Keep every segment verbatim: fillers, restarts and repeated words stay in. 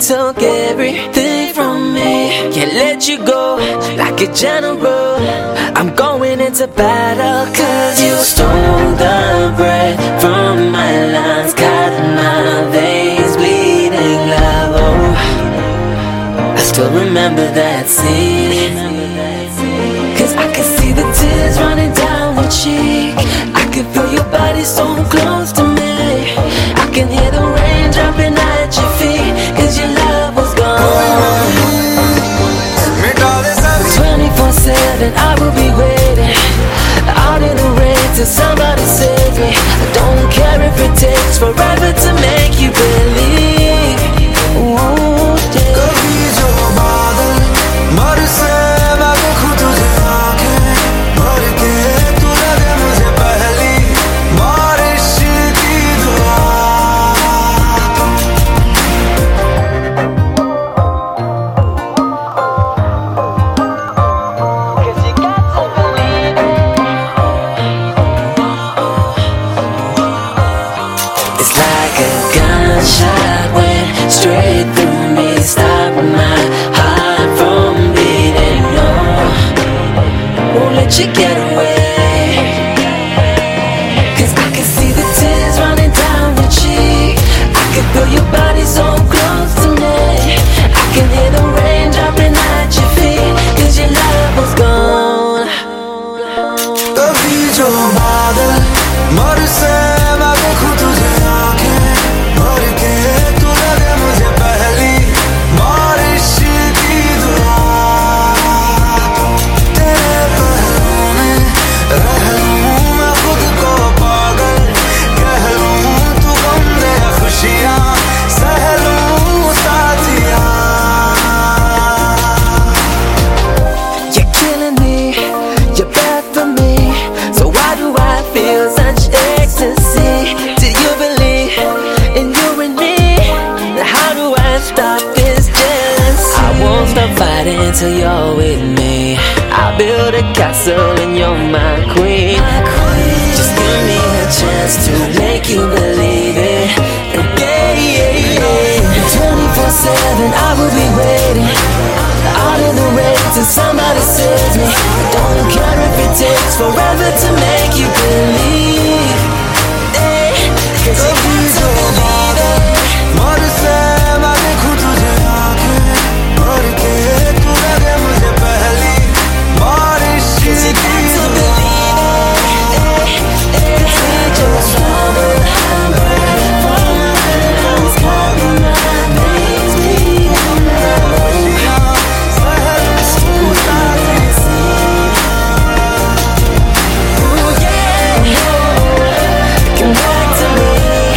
took everything from me. Can't let you go like a general. I'm going into battle cause you stole the breath from my lungs, cut my veins bleeding love. Oh, I still remember that scene, cause I can see the tears running down your cheek. I can feel your body so close to me. I can hear the rain dropping at your feet, cause your love was gone. twenty-four seven I will be waiting out in the rain till somebody save me. I don't care if it takes forever to make you believe. Ooh, yeah. कभी जो बादल बरसे मैं देखूं तुझे आंखें भर के, तू लगे मुझे पहली बारिश की दुआ. It's like a gunshot went straight through me, stopped my heart from beating. No, won't let you get away, cause I can see the tears running down your cheek. I can feel your body so close to me. I can hear the rain dropping at your feet, cause your love was gone. कभी जो बादल बरसे मैं देखूं तुझे आंखें भर के, तू लगे मुझे पहली बारिश की दुआ. तेरे पहलुओं में रह लूं मैं खुद को पागल, कह लूं तू गम दे खुशियां सह लूं साथिया. You're killing me, you're bad for me. So why do I feel such ecstasy? Do you believe in you and me? How do I stop this jealousy? I won't stop fighting till you're with me. I'll build a castle and you're my queen. Just give me a chance to make you believe it. And yeah, yeah, yeah. twenty-four seven I will be waiting out in the rain till somebody saves me. I don't care if it takes forever to make you believe. Hey, cause you got to believe it. बरसे मैं देखूं तुझे आंखें भर के, तू लगे मुझे पहली बारिश की You got to believe it. Hey, hey, cause we just wanna have breath from my lungs, cut my veins bleeding love. Ooh, yeah, come back to me.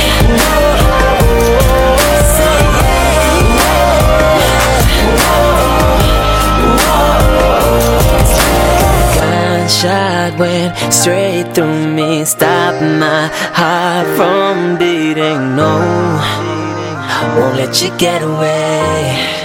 Say yeah. Gunshot went straight through me, stopped my heart from beating. No, won't let you get away.